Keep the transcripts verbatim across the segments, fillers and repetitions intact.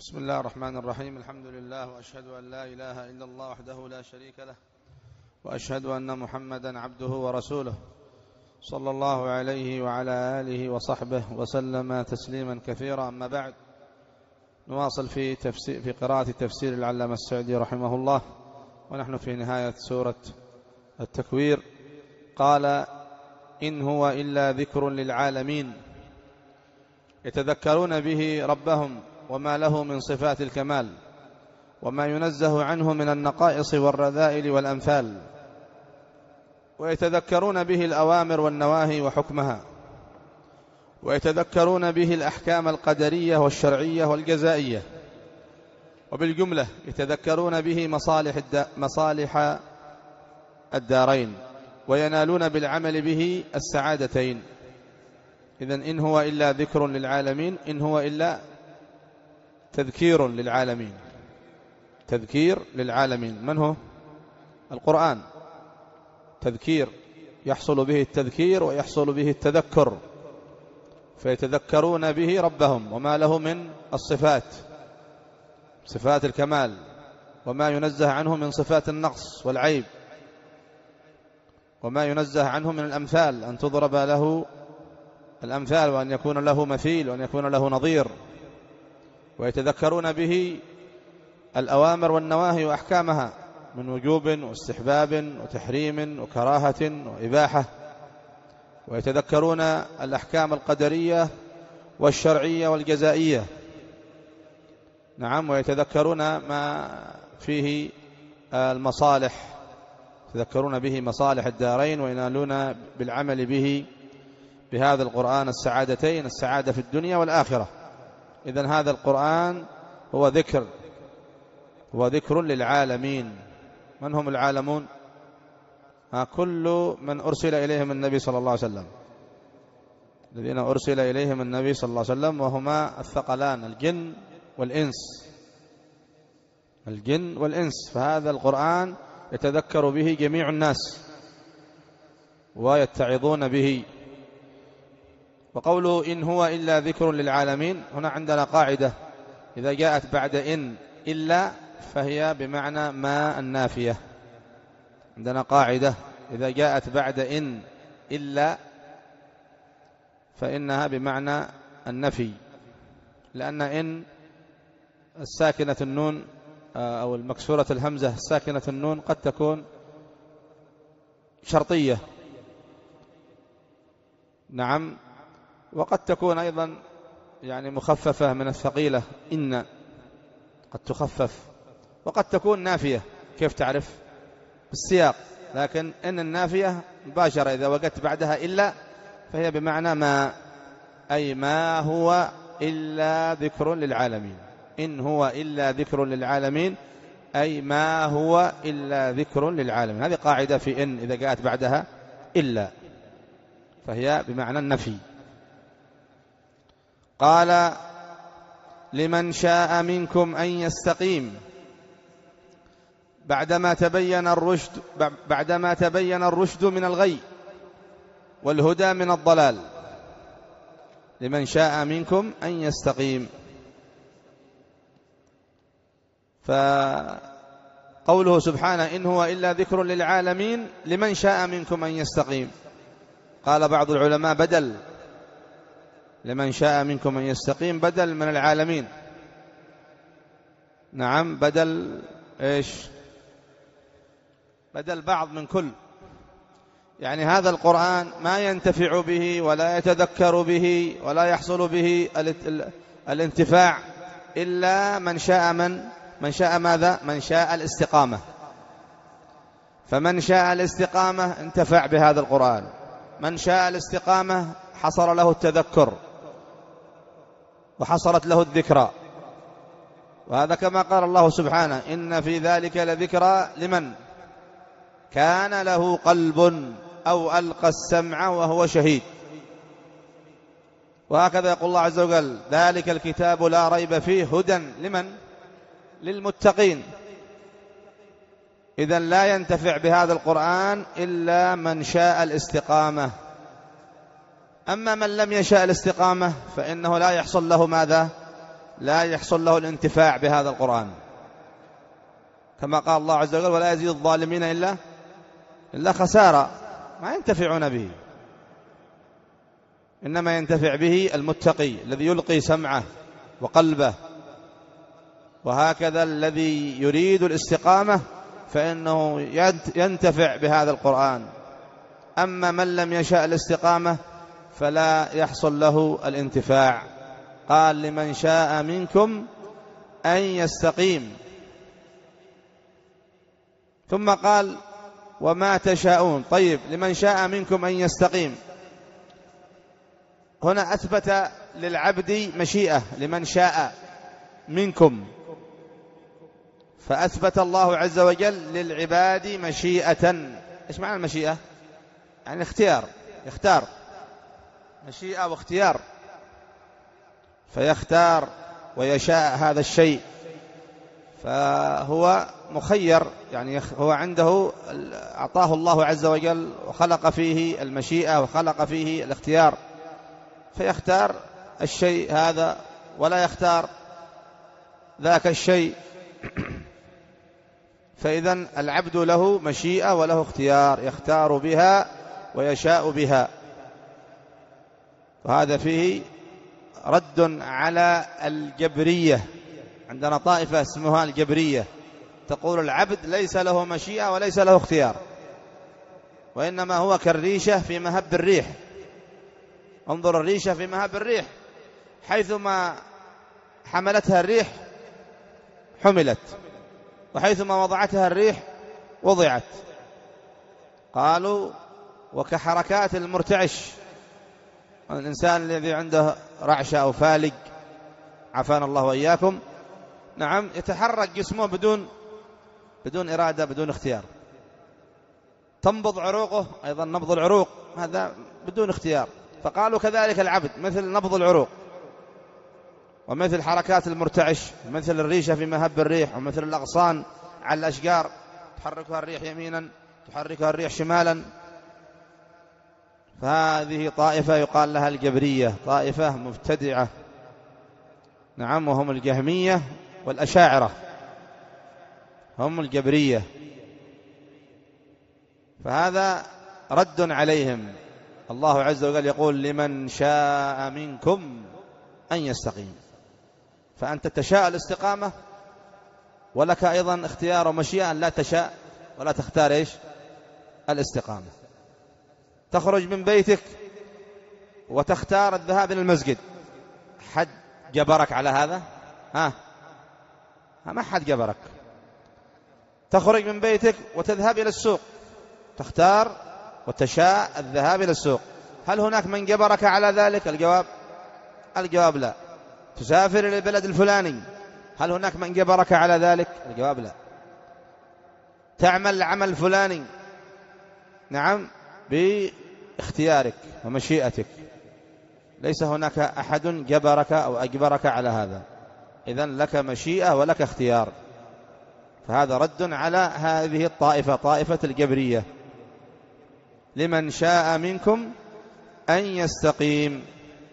بسم الله الرحمن الرحيم. الحمد لله، وأشهد أن لا إله إلا الله وحده لا شريك له، وأشهد أن محمدا عبده ورسوله صلى الله عليه وعلى آله وصحبه وسلم تسليما كثيرا. أما بعد، نواصل في تفسير في قراءة تفسير العلامة السعدي رحمه الله، ونحن في نهاية سورة التكوير. قال: إن هو إلا ذكر للعالمين يتذكرون به ربهم وما له من صفات الكمال وما ينزه عنه من النقائص والرذائل والأمثال، ويتذكرون به الأوامر والنواهي وحكمها، ويتذكرون به الأحكام القدرية والشرعية والجزائية، وبالجملة يتذكرون به مصالح, مصالح الدارين، وينالون بالعمل به السعادتين. إذن إن هو إلا ذكر للعالمين، إن هو إلا تذكير للعالمين. تذكير للعالمين من هو؟ القرآن. تذكير يحصل به التذكير ويحصل به التذكر، فيتذكرون به ربهم وما له من الصفات، صفات الكمال، وما ينزه عنه من صفات النقص والعيب، وما ينزه عنه من الأمثال، أن تضرب له الأمثال وأن يكون له مثيل وأن يكون له نظير. ويتذكرون به الأوامر والنواهي وأحكامها من وجوب واستحباب وتحريم وكراهة وإباحة. ويتذكرون الأحكام القدرية والشرعية والجزائية. نعم. ويتذكرون ما فيه المصالح، يتذكرون به مصالح الدارين، وينالون بالعمل به بهذا القرآن السعادتين، السعادة في الدنيا والآخرة. إذن هذا القرآن هو ذكر، هو ذكر للعالمين. من هم العالمون؟ كل من أرسل إليهم النبي صلى الله عليه وسلم، الذين أرسل إليهم النبي صلى الله عليه وسلم، وهما الثقلان الجن والإنس، الجن والإنس. فهذا القرآن يتذكر به جميع الناس ويتعظون به. وقوله إن هو إلا ذكر للعالمين، هنا عندنا قاعدة: إذا جاءت بعد إن إلا فهي بمعنى ما النافية. عندنا قاعدة: إذا جاءت بعد إن إلا فإنها بمعنى النفي، لأن إن الساكنة النون أو المكسورة الهمزة الساكنة النون قد تكون شرطية، نعم، وقد تكون أيضا يعني مخففة من الثقيلة، إن قد تخفف، وقد تكون نافية. كيف تعرف؟ بالسياق. لكن إن النافية مباشرة إذا وجدت بعدها إلا فهي بمعنى ما، أي ما هو إلا ذكر للعالمين. إن هو إلا ذكر للعالمين أي ما هو إلا ذكر للعالمين. هذه قاعدة في إن إذا جاءت بعدها إلا فهي بمعنى النفي. قال: لمن شاء منكم أن يستقيم، بعدما تبين الرشد بعدما تبين الرشد من الغي والهدى من الضلال. لمن شاء منكم أن يستقيم. فقوله سبحانه إن هو إلا ذكر للعالمين لمن شاء منكم أن يستقيم، قال بعض العلماء بدل، لمن شاء منكم أن يستقيم بدل من العالمين. نعم، بدل إيش؟ بدل بعض من كل. يعني هذا القرآن ما ينتفع به ولا يتذكر به ولا يحصل به الانتفاع إلا من شاء من من شاء ماذا؟ من شاء الاستقامة. فمن شاء الاستقامة انتفع بهذا القرآن، من شاء الاستقامة حصل له التذكر وحصلت له الذكرى. وهذا كما قال الله سبحانه: إن في ذلك لذكرى لمن كان له قلب أو ألقى السمع وهو شهيد. وهكذا يقول الله عز وجل: ذلك الكتاب لا ريب فيه هدى لمن؟ للمتقين. إذن لا ينتفع بهذا القرآن إلا من شاء الاستقامة. أما من لم يشاء الاستقامة فإنه لا يحصل له ماذا؟ لا يحصل له الانتفاع بهذا القرآن، كما قال الله عز وجل: ولا يزيد الظالمين إلا إلا خسارة، ما ينتفعون به، إنما ينتفع به المتقي الذي يلقي سمعه وقلبه. وهكذا الذي يريد الاستقامة فإنه ينتفع بهذا القرآن. أما من لم يشاء الاستقامة فلا يحصل له الانتفاع. قال: لمن شاء منكم أن يستقيم. ثم قال: وما تشاءون. طيب، لمن شاء منكم أن يستقيم، هنا أثبت للعبد مشيئة، لمن شاء منكم، فأثبت الله عز وجل للعباد مشيئة. إيش معنى المشيئة؟ يعني اختيار، يختار، مشيئة واختيار، فيختار ويشاء هذا الشيء، فهو مخير، يعني هو عنده، أعطاه الله عز وجل وخلق فيه المشيئة وخلق فيه الاختيار، فيختار الشيء هذا ولا يختار ذاك الشيء. فإذن العبد له مشيئة وله اختيار، يختار بها ويشاء بها. وهذا فيه رد على الجبرية. عندنا طائفة اسمها الجبرية، تقول العبد ليس له مشيئة وليس له اختيار، وإنما هو كالريشة في مهب الريح. انظر الريشة في مهب الريح، حيثما حملتها الريح حملت، وحيثما وضعتها الريح وضعت. قالوا: وكحركات المرتعش، الإنسان الذي عنده رعشة أو فالق، عافانا الله وإياكم، نعم، يتحرك جسمه بدون بدون إرادة، بدون اختيار. تنبض عروقه، أيضا نبض العروق هذا بدون اختيار. فقالوا كذلك العبد مثل نبض العروق، ومثل حركات المرتعش، مثل الريشة في مهب الريح، ومثل الأغصان على الأشجار، تحركها الريح يمينا تحركها الريح شمالا. فهذه طائفة يقال لها الجبرية، طائفة مبتدعة، نعم، وهم الجهمية والأشاعرة، هم الجبرية. فهذا رد عليهم. الله عز وجل يقول: لمن شاء منكم أن يستقيم. فأنت تشاء الاستقامة، ولك أيضا اختيار ومشيئة أن لا تشاء ولا تختار إيش؟ الاستقامة. تخرج من بيتك وتختار الذهاب إلى المسجد، حد جبرك على هذا؟ ها ما حد جبرك. تخرج من بيتك وتذهب إلى السوق، تختار وتشاء الذهاب إلى السوق، هل هناك من جبرك على ذلك؟ الجواب الجواب لا. تسافر إلى البلد الفلاني، هل هناك من جبرك على ذلك؟ الجواب لا. تعمل العمل الفلاني، نعم، باختيارك ومشيئتك، ليس هناك أحد جبرك أو أجبرك على هذا. إذن لك مشيئة ولك اختيار. فهذا رد على هذه الطائفة، طائفة الجبرية. لمن شاء منكم أن يستقيم.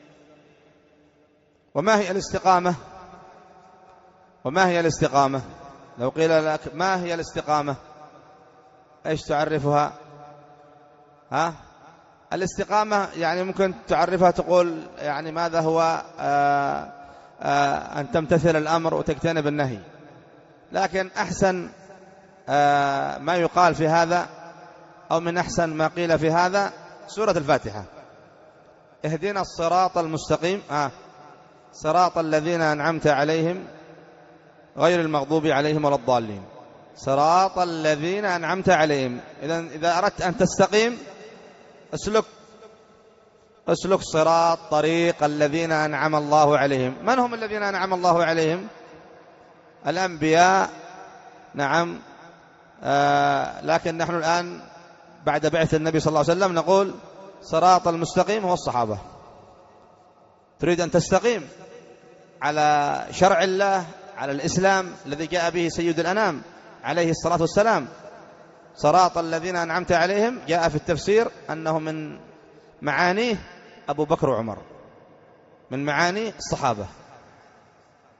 وما هي الاستقامة؟ وما هي الاستقامة؟ لو قيل لك ما هي الاستقامة، ايش تعرفها؟ ها؟ الاستقامة يعني ممكن تعرفها، تقول يعني ماذا هو آآ آآ أن تمتثل الأمر وتجتنب النهي. لكن أحسن ما يقال في هذا، أو من أحسن ما قيل في هذا، سورة الفاتحة: اهدنا الصراط المستقيم، آه صراط الذين أنعمت عليهم غير المغضوب عليهم ولا الضالين. صراط الذين أنعمت عليهم. إذن إذا أردت أن تستقيم اسلك اسلك صراط، طريق الذين أنعم الله عليهم. من هم الذين أنعم الله عليهم؟ الأنبياء، نعم. آه لكن نحن الآن بعد بعث النبي صلى الله عليه وسلم نقول صراط المستقيم هو الصحابة. تريد أن تستقيم على شرع الله، على الإسلام الذي جاء به سيد الأنام عليه الصلاة والسلام. صراط الذين أنعمت عليهم جاء في التفسير أنه من معانيه أبو بكر وعمر، من معاني الصحابة.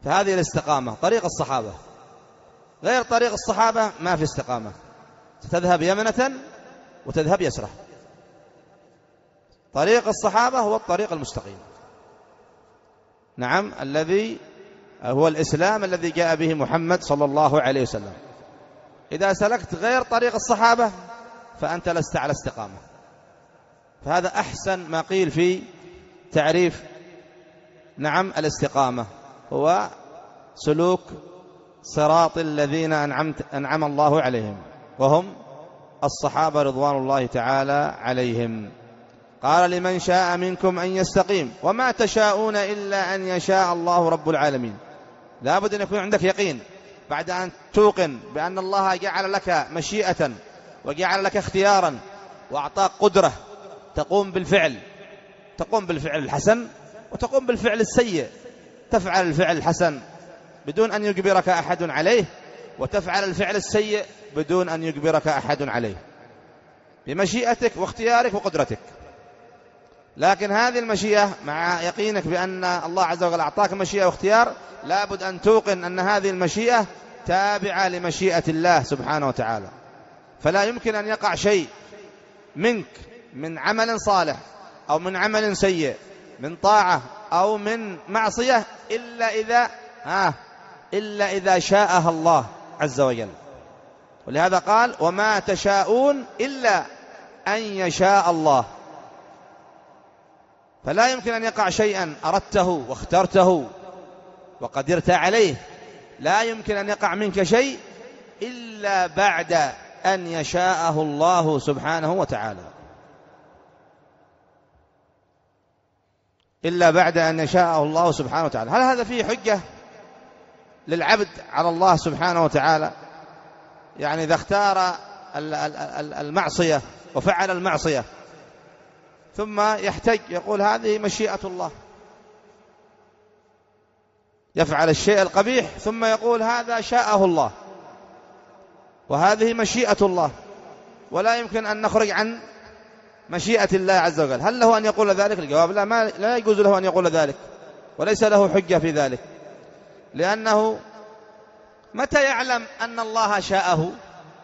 فهذه الاستقامة طريق الصحابة. غير طريق الصحابة ما في استقامة، ستذهب يمنة وتذهب يسرة. طريق الصحابة هو الطريق المستقيم، نعم، الذي هو الإسلام الذي جاء به محمد صلى الله عليه وسلم. إذا سلكت غير طريق الصحابة فأنت لست على استقامة. فهذا أحسن ما قيل في تعريف نعم الاستقامة، هو سلوك صراط الذين أنعمت أنعم الله عليهم، وهم الصحابة رضوان الله تعالى عليهم. قال لمن شاء منكم أن يستقيم وما تشاءون إلا أن يشاء الله رب العالمين. لا بد أن يكون عندك يقين بعد أن توقن بأن الله جعل لك مشيئة وجعل لك اختيارا وأعطاك قدرة تقوم بالفعل، تقوم بالفعل الحسن وتقوم بالفعل السيء. تفعل الفعل الحسن بدون أن يجبرك أحد عليه، وتفعل الفعل السيء بدون أن يجبرك أحد عليه، بمشيئتك واختيارك وقدرتك. لكن هذه المشيئة مع يقينك بأن الله عز وجل أعطاك مشيئة واختيار، لابد أن توقن أن هذه المشيئة تابعة لمشيئة الله سبحانه وتعالى. فلا يمكن أن يقع شيء منك من عمل صالح أو من عمل سيء، من طاعة أو من معصية، إلا إذا ها إلا إذا شاءها الله عز وجل. ولهذا قال وما تشاءون إلا أن يشاء الله. فلا يمكن أن يقع شيئا أردته واخترته وقدرت عليه، لا يمكن أن يقع منك شيء إلا بعد أن يشاءه الله سبحانه وتعالى، إلا بعد أن يشاءه الله سبحانه وتعالى. هل هذا فيه حجة للعبد على الله سبحانه وتعالى؟ يعني إذا اختار المعصية وفعل المعصية ثم يحتج يقول هذه مشيئة الله، يفعل الشيء القبيح ثم يقول هذا شاءه الله وهذه مشيئة الله، ولا يمكن أن نخرج عن مشيئة الله عز وجل. هل له أن يقول ذلك؟ الجواب لا، ما لا يجوز له أن يقول ذلك، وليس له حجة في ذلك. لأنه متى يعلم أن الله شاءه؟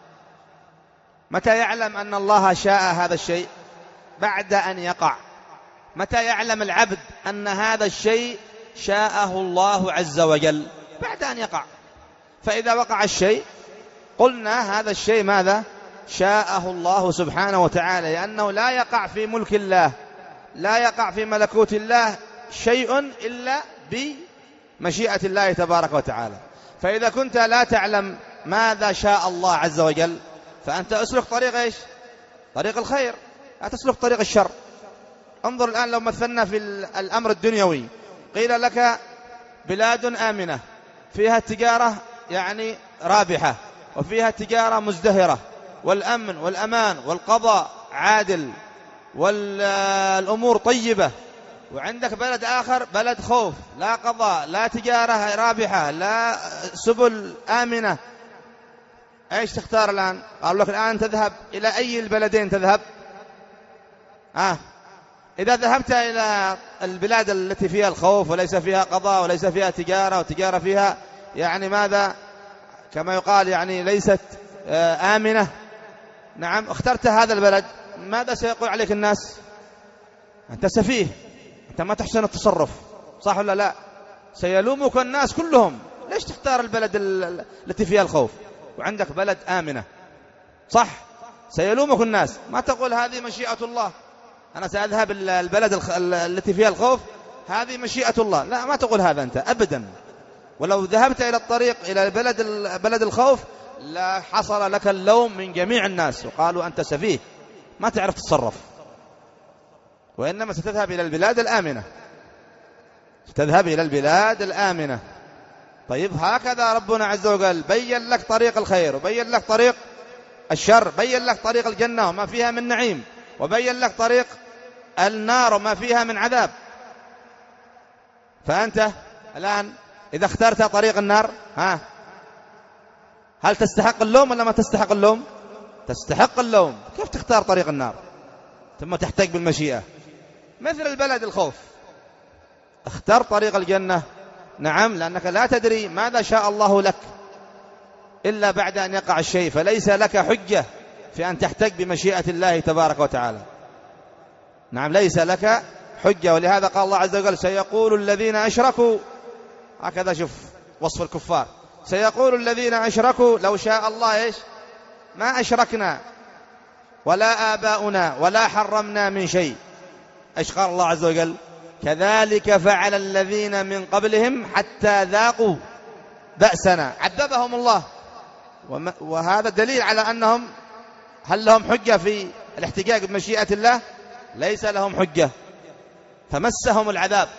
متى يعلم أن الله شاء هذا الشيء؟ بعد أن يقع. متى يعلم العبد أن هذا الشيء شاءه الله عز وجل؟ بعد أن يقع. فإذا وقع الشيء قلنا هذا الشيء ماذا؟ شاءه الله سبحانه وتعالى، لأنه لا يقع في ملك الله، لا يقع في ملكوت الله شيء إلا بمشيئة الله تبارك وتعالى. فإذا كنت لا تعلم ماذا شاء الله عز وجل فأنت أسلك طريق إيش؟ طريق الخير، لا تسلك طريق الشر. انظر الآن لو مثلنا في الأمر الدنيوي، قيل لك بلاد آمنة فيها التجارة يعني رابحة وفيها التجارة مزدهرة والأمن والأمان والقضاء عادل والأمور طيبة، وعندك بلد آخر بلد خوف، لا قضاء لا تجارة رابحة لا سبل آمنة، ايش تختار الآن؟ قالوا لك الآن تذهب إلى أي البلدين تذهب؟ آه إذا ذهبت إلى البلاد التي فيها الخوف وليس فيها قضاء وليس فيها تجارة وتجارة فيها يعني ماذا كما يقال يعني ليست آمنة، نعم، اخترت هذا البلد، ماذا سيقول عليك الناس؟ أنت سفيه، أنت ما تحسن التصرف، صح ولا لا؟ سيلومك الناس كلهم، ليش تختار البلد التي فيها الخوف وعندك بلد آمنة؟ صح، سيلومك الناس، ما تقول هذه مشيئة الله، أنا سأذهب البلد التي فيها الخوف هذه مشيئة الله، لا، ما تقول هذا أنت أبدا. ولو ذهبت إلى الطريق إلى بلد بلد الخوف لا حصل لك اللوم من جميع الناس وقالوا أنت سفيه ما تعرف تتصرف، وإنما ستذهب إلى البلاد الآمنة، ستذهب إلى البلاد الآمنة. طيب هكذا ربنا عز وجل بين لك طريق الخير وبين لك طريق الشر، بين لك طريق الجنة وما فيها من نعيم، وبين لك طريق النار وما فيها من عذاب. فأنت الآن إذا اخترت طريق النار ها هل تستحق اللوم ولا ما تستحق اللوم؟ تستحق اللوم. كيف تختار طريق النار ثم تحتاج بالمشيئة؟ مثل البلد الخوف، اختر طريق الجنة نعم، لأنك لا تدري ماذا شاء الله لك إلا بعد أن يقع الشيء، فليس لك حجة في أن تحتج بمشيئة الله تبارك وتعالى. نعم، ليس لك حجة. ولهذا قال الله عز وجل سيقول الذين أشركوا، هكذا شوف وصف الكفار، سيقول الذين أشركوا لو شاء الله إيش ما أشركنا ولا آباؤنا ولا حرمنا من شيء. إيش قال الله عز وجل؟ كذلك فعل الذين من قبلهم حتى ذاقوا بأسنا، عذبهم الله. وهذا دليل على أنهم هل لهم حجة في الاحتجاج بمشيئة الله؟ ليس لهم حجة، فمسهم العذاب.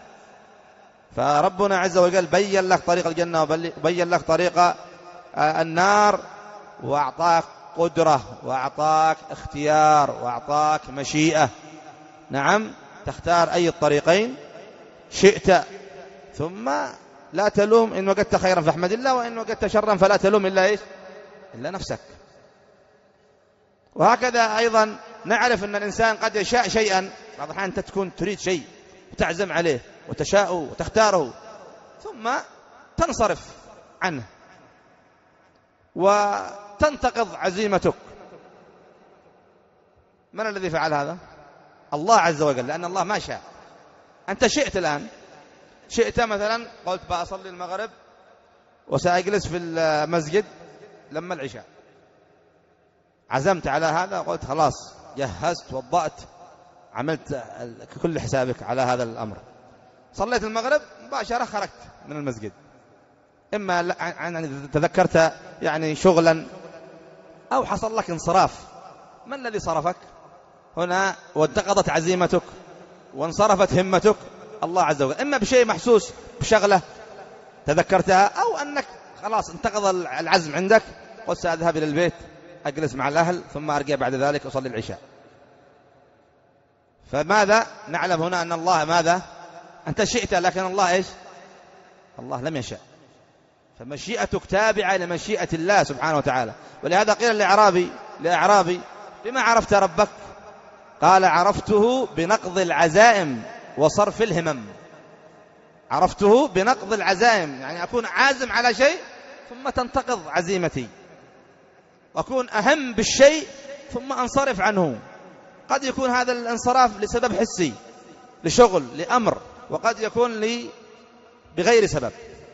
فربنا عز وجل بين لك طريق الجنة وبين لك طريق النار، وأعطاك قدرة وأعطاك اختيار وأعطاك مشيئة. نعم، تختار أي الطريقين شئت، ثم لا تلوم إن وجدت خيرا فاحمد الله، وإن وجدت شرا فلا تلوم إلا إيش إلا نفسك. وهكذا أيضا نعرف أن الإنسان قد يشاء شيئا، بعض الأحيان أنت تكون تريد شيء وتعزم عليه وتشاءه وتختاره، ثم تنصرف عنه وتنتقض عزيمتك. من الذي فعل هذا؟ الله عز وجل، لأن الله ما شاء. أنت شئت الآن، شئت مثلا قلت بأصلي المغرب وسأجلس في المسجد لما العشاء، عزمت على هذا، قلت خلاص جهزت وضأت، عملت كل حسابك على هذا الأمر، صليت المغرب مباشرة خرجت من المسجد، إما يعني تذكرت يعني شغلا أو حصل لك انصراف. ما الذي صرفك هنا وانتقضت عزيمتك وانصرفت همتك؟ الله عز وجل، إما بشيء محسوس بشغلة تذكرتها، أو أنك خلاص انتقض العزم عندك، قلت سأذهب إلى البيت أجلس مع الأهل ثم أرجع بعد ذلك أصلي العشاء. فماذا نعلم هنا؟ أن الله ماذا؟ أنت شئت، لكن الله إيش؟ الله لم يشاء. فمشيئتك تابعة لمشيئة الله سبحانه وتعالى. ولهذا قيل لأعرابي لأعرابي بما عرفت ربك؟ قال عرفته بنقض العزائم وصرف الهمم. عرفته بنقض العزائم، يعني أكون عازم على شيء ثم تنتقض عزيمتي، وأكون أهم بالشيء ثم أنصرف عنه. قد يكون هذا الانصراف لسبب حسي، لشغل، لأمر، وقد يكون لي بغير سبب.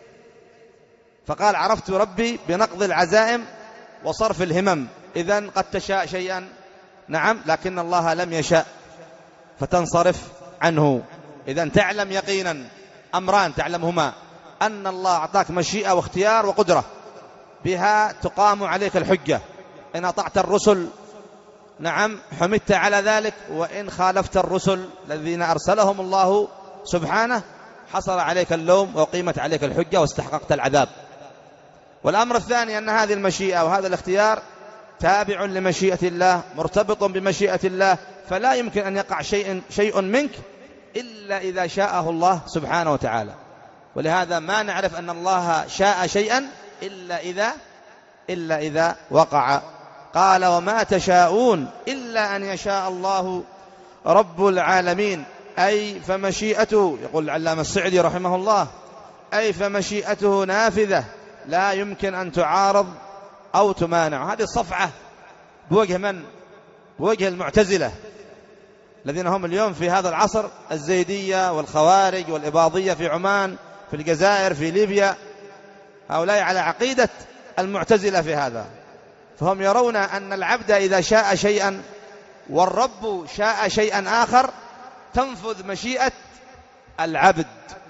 فقال عرفت ربي بنقض العزائم وصرف الهمم. إذن قد تشاء شيئا، نعم، لكن الله لم يشاء فتنصرف عنه. إذن تعلم يقينا أمران تعلمهما: أن الله أعطاك مشيئة واختيار وقدرة، بها تقام عليك الحجة. إن أطعت الرسل، نعم، حمدت على ذلك، وإن خالفت الرسل الذين أرسلهم الله سبحانه حصل عليك اللوم وقيمت عليك الحجة واستحققت العذاب. والأمر الثاني أن هذه المشيئة وهذا الاختيار تابع لمشيئة الله، مرتبط بمشيئة الله، فلا يمكن أن يقع شيء شيء منك إلا إذا شاءه الله سبحانه وتعالى. ولهذا ما نعرف أن الله شاء شيئا إلا إذا إلا إذا وقع. قال وما تشاءون إلا أن يشاء الله رب العالمين، أي فمشيئته، يقول العلامة السعدي رحمه الله، أي فمشيئته نافذة لا يمكن أن تعارض أو تمانع. هذه الصفعة بوجه من؟ بوجه المعتزلة الذين هم اليوم في هذا العصر، الزيدية والخوارج والإباضية في عمان، في الجزائر، في ليبيا. هؤلاء على عقيدة المعتزلة في هذا. فهم يرون أن العبد إذا شاء شيئا والرب شاء شيئا آخر تنفذ مشيئة العبد،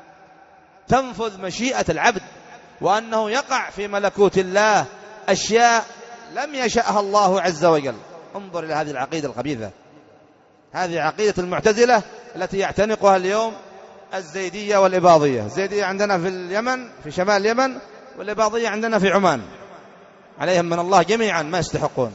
تنفذ مشيئة العبد، وأنه يقع في ملكوت الله أشياء لم يشأها الله عز وجل. انظر إلى هذه العقيدة الخبيثة. هذه عقيدة المعتزلة التي يعتنقها اليوم الزيدية والإباضية. الزيدية عندنا في اليمن، في شمال اليمن، والإباضية عندنا في عمان، عليهم من الله جميعا ما يستحقون.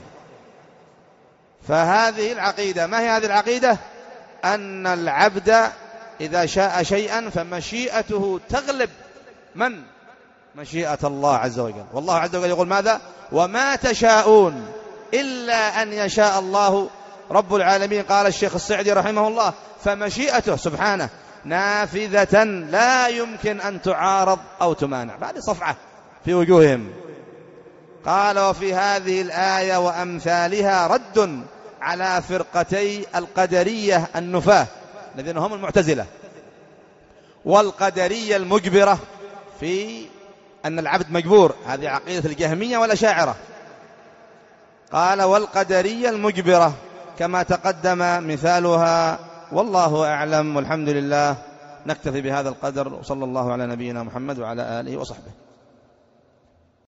فهذه العقيدة، ما هي هذه العقيدة؟ أن العبد إذا شاء شيئا فمشيئته تغلب من؟ مشيئة الله عز وجل. والله عز وجل يقول ماذا؟ وما تشاءون إلا أن يشاء الله رب العالمين. قال الشيخ السعدي رحمه الله فمشيئته سبحانه نافذة لا يمكن أن تعارض أو تمانع. بعد صفعة في وجوههم. قال وفي هذه الآية وأمثالها رد على فرقتي القدرية النفاة الذين هم المعتزلة، والقدرية المجبرة في أن العبد مجبور، هذه عقيدة الجهمية والأشاعرة. قال والقدرية المجبرة كما تقدم مثالها، والله أعلم، والحمد لله. نكتفي بهذا القدر، وصلى الله على نبينا محمد وعلى آله وصحبه.